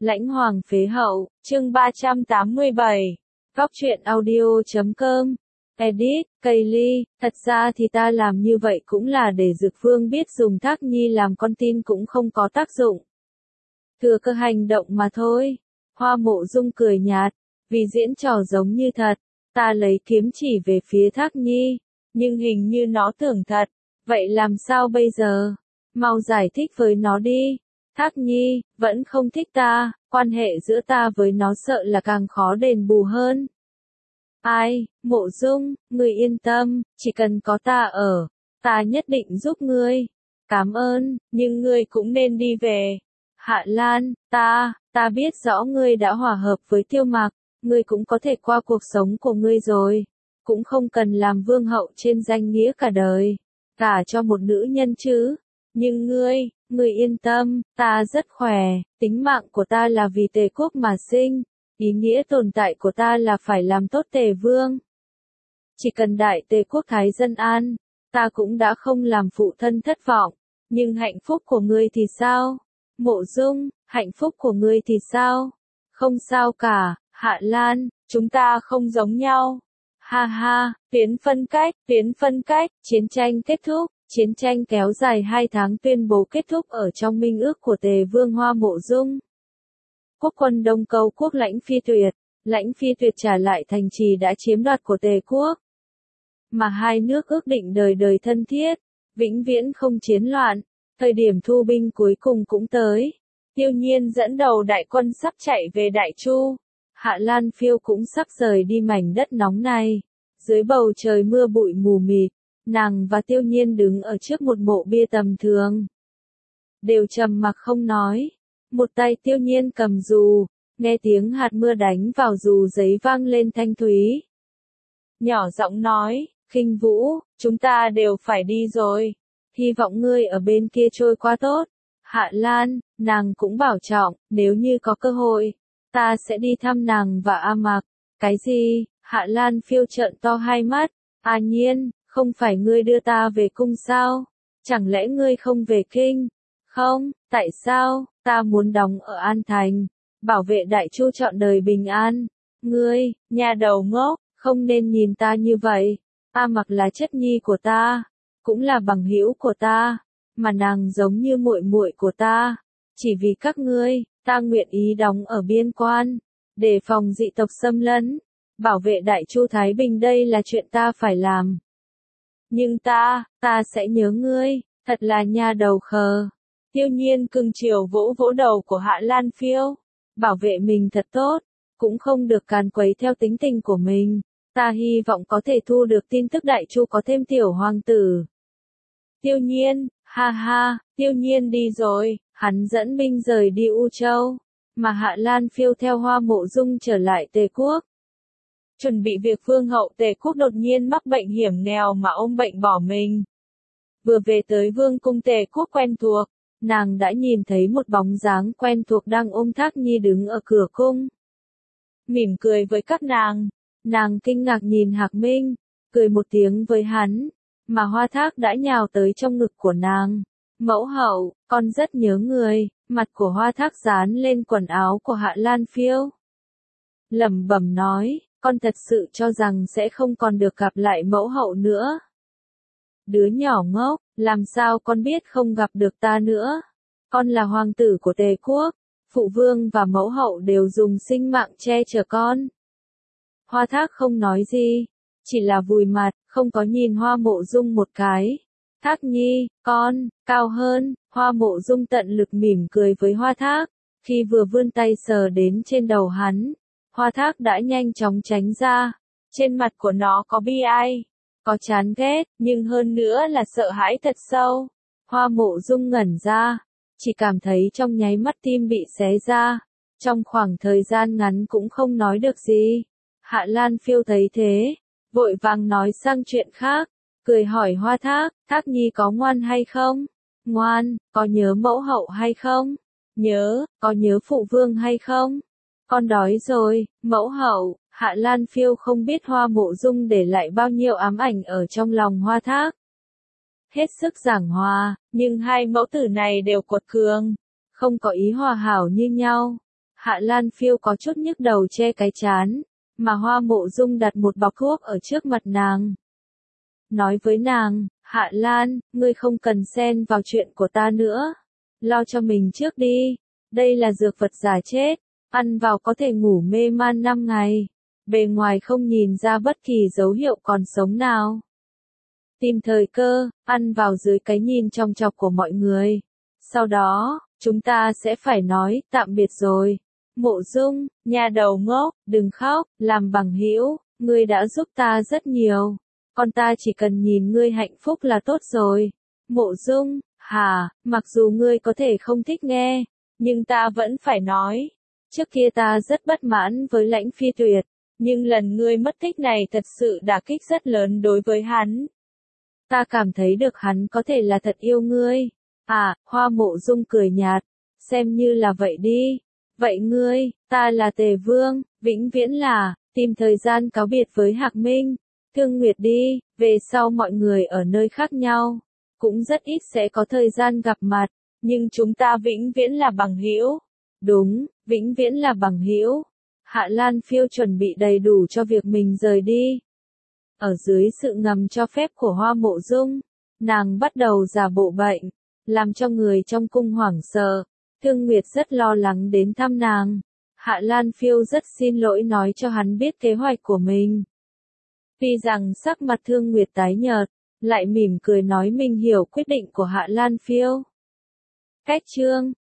Lãnh Hoàng phế hậu, chương 387. Góc truyện audio.com. Edit, Kaylee, thật ra thì ta làm như vậy cũng là để Dực Vương biết dùng Thác Nhi làm con tin cũng không có tác dụng. Thừa cơ hành động mà thôi. Hoa Mộ Dung cười nhạt, vì diễn trò giống như thật, ta lấy kiếm chỉ về phía Thác Nhi, nhưng hình như nó tưởng thật, vậy làm sao bây giờ? Mau giải thích với nó đi. Thác Nhi, vẫn không thích ta, quan hệ giữa ta với nó sợ là càng khó đền bù hơn. Ai, Mộ Dung, ngươi yên tâm, chỉ cần có ta ở, ta nhất định giúp ngươi. Cảm ơn, nhưng ngươi cũng nên đi về. Hạ Lan, ta biết rõ ngươi đã hòa hợp với Tiêu Mặc, ngươi cũng có thể qua cuộc sống của ngươi rồi, cũng không cần làm vương hậu trên danh nghĩa cả đời, cả cho một nữ nhân chứ. Nhưng ngươi yên tâm, ta rất khỏe, tính mạng của ta là vì Tề quốc mà sinh, ý nghĩa tồn tại của ta là phải làm tốt Tề vương. Chỉ cần đại Tề quốc thái dân an, ta cũng đã không làm phụ thân thất vọng, nhưng hạnh phúc của ngươi thì sao? Mộ Dung, hạnh phúc của ngươi thì sao? Không sao cả, Hạ Lan, chúng ta không giống nhau. Ha ha, tiến phân cách, chiến tranh kết thúc. Chiến tranh kéo dài 2 tháng tuyên bố kết thúc ở trong minh ước của Tề Vương Hoa Mộ Dung. Quốc quân Đông Câu quốc Lãnh Phi Tuyệt trả lại thành trì đã chiếm đoạt của Tề quốc. Mà hai nước ước định đời đời thân thiết, vĩnh viễn không chiến loạn, thời điểm thu binh cuối cùng cũng tới. Tiêu Nhiên dẫn đầu đại quân sắp chạy về Đại Chu. Hạ Lan Phiêu cũng sắp rời đi mảnh đất nóng này. Dưới bầu trời mưa bụi mù mịt, nàng và Tiêu Nhiên đứng ở trước một mộ bia tầm thường. Đều trầm mặc không nói. Một tay Tiêu Nhiên cầm dù, nghe tiếng hạt mưa đánh vào dù giấy vang lên thanh thúy. Nhỏ giọng nói, Khinh Vũ, chúng ta đều phải đi rồi. Hy vọng ngươi ở bên kia trôi qua tốt. Hạ Lan, nàng cũng bảo trọng, nếu như có cơ hội, ta sẽ đi thăm nàng và A Mặc. Cái gì? Hạ Lan Phiêu trợn to hai mắt. A Nhiên, không phải ngươi đưa ta về cung sao? Chẳng lẽ ngươi không về kinh? Không, tại sao? Ta muốn đóng ở An Thành, bảo vệ Đại Chu trọn đời bình an. Ngươi, nhà đầu ngốc, không nên nhìn ta như vậy. A Mặc là chất nhi của ta, cũng là bằng hữu của ta, mà nàng giống như muội muội của ta. Chỉ vì các ngươi, ta nguyện ý đóng ở biên quan, đề phòng dị tộc xâm lấn, bảo vệ Đại Chu thái bình, đây là chuyện ta phải làm. Nhưng ta sẽ nhớ ngươi, thật là nha đầu khờ. Tiêu Nhiên cưng chiều vỗ vỗ đầu của Hạ Lan Phiêu, bảo vệ mình thật tốt, cũng không được càn quấy theo tính tình của mình. Ta hy vọng có thể thu được tin tức Đại Chu có thêm tiểu hoàng tử. Tiêu Nhiên, ha ha, Tiêu Nhiên đi rồi, hắn dẫn binh rời đi U Châu, mà Hạ Lan Phiêu theo Hoa Mộ Dung trở lại Tề quốc. Chuẩn bị việc vương hậu Tề quốc đột nhiên mắc bệnh hiểm nghèo mà ôm bệnh bỏ mình. Vừa về tới vương cung Tề quốc quen thuộc, nàng đã nhìn thấy một bóng dáng quen thuộc đang ôm Thác Nhi đứng ở cửa cung. Mỉm cười với các nàng kinh ngạc nhìn Hạc Minh, cười một tiếng với hắn, mà Hoa Thác đã nhào tới trong ngực của nàng. Mẫu hậu, con rất nhớ người, mặt của Hoa Thác dán lên quần áo của Hạ Lan Phiêu. Lẩm bẩm nói, con thật sự cho rằng sẽ không còn được gặp lại mẫu hậu nữa. Đứa nhỏ ngốc, làm sao con biết không gặp được ta nữa? Con là hoàng tử của Tề quốc, phụ vương và mẫu hậu đều dùng sinh mạng che chở con. Hoa Thác không nói gì, chỉ là vùi mặt, không có nhìn Hoa Mộ Dung một cái. Thác Nhi, con, cao hơn. Hoa Mộ Dung tận lực mỉm cười với Hoa Thác, khi vừa vươn tay sờ đến trên đầu hắn, Hoa Thác đã nhanh chóng tránh ra. Trên mặt của nó có bi ai, có chán ghét, nhưng hơn nữa là sợ hãi thật sâu. Hoa Mộ Dung ngẩn ra, chỉ cảm thấy trong nháy mắt tim bị xé ra, trong khoảng thời gian ngắn cũng không nói được gì. Hạ Lan Phiêu thấy thế, vội vàng nói sang chuyện khác, cười hỏi Hoa Thác, Thác Nhi có ngoan hay không? Ngoan, có nhớ mẫu hậu hay không? Nhớ, có nhớ phụ vương hay không? Con đói rồi, mẫu hậu. Hạ Lan Phiêu không biết Hoa Mộ Dung để lại bao nhiêu ám ảnh ở trong lòng Hoa Thác. Hết sức giảng hòa, nhưng hai mẫu tử này đều quật cường, không có ý hòa hảo như nhau. Hạ Lan Phiêu có chút nhức đầu che cái trán, mà Hoa Mộ Dung đặt một bọc thuốc ở trước mặt nàng. Nói với nàng, Hạ Lan, ngươi không cần xen vào chuyện của ta nữa. Lo cho mình trước đi. Đây là dược vật giả chết. Ăn vào có thể ngủ mê man 5 ngày. Bề ngoài không nhìn ra bất kỳ dấu hiệu còn sống nào. Tìm thời cơ, ăn vào dưới cái nhìn chòng chọc của mọi người. Sau đó, chúng ta sẽ phải nói tạm biệt rồi. Mộ Dung, nhà đầu ngốc, đừng khóc, làm bằng hữu, ngươi đã giúp ta rất nhiều. Còn ta chỉ cần nhìn ngươi hạnh phúc là tốt rồi. Mộ Dung, hả, mặc dù ngươi có thể không thích nghe, nhưng ta vẫn phải nói. Trước kia ta rất bất mãn với Lãnh Phi Tuyệt, nhưng lần ngươi mất tích này thật sự đả kích rất lớn đối với hắn. Ta cảm thấy được hắn có thể là thật yêu ngươi. À, Hoa Mộ Dung cười nhạt, xem như là vậy đi. Vậy ngươi, ta là Tề Vương, vĩnh viễn là, tìm thời gian cáo biệt với Hạc Minh. Thương Nguyệt đi, về sau mọi người ở nơi khác nhau, cũng rất ít sẽ có thời gian gặp mặt, nhưng chúng ta vĩnh viễn là bằng hữu. Đúng, vĩnh viễn là bằng hữu. Hạ Lan Phiêu chuẩn bị đầy đủ cho việc mình rời đi. Ở dưới sự ngầm cho phép của Hoa Mộ Dung, nàng bắt đầu giả bộ bệnh, làm cho người trong cung hoảng sợ. Thương Nguyệt rất lo lắng đến thăm nàng. Hạ Lan Phiêu rất xin lỗi nói cho hắn biết kế hoạch của mình. Tuy rằng sắc mặt Thương Nguyệt tái nhợt, lại mỉm cười nói mình hiểu quyết định của Hạ Lan Phiêu. Cách chương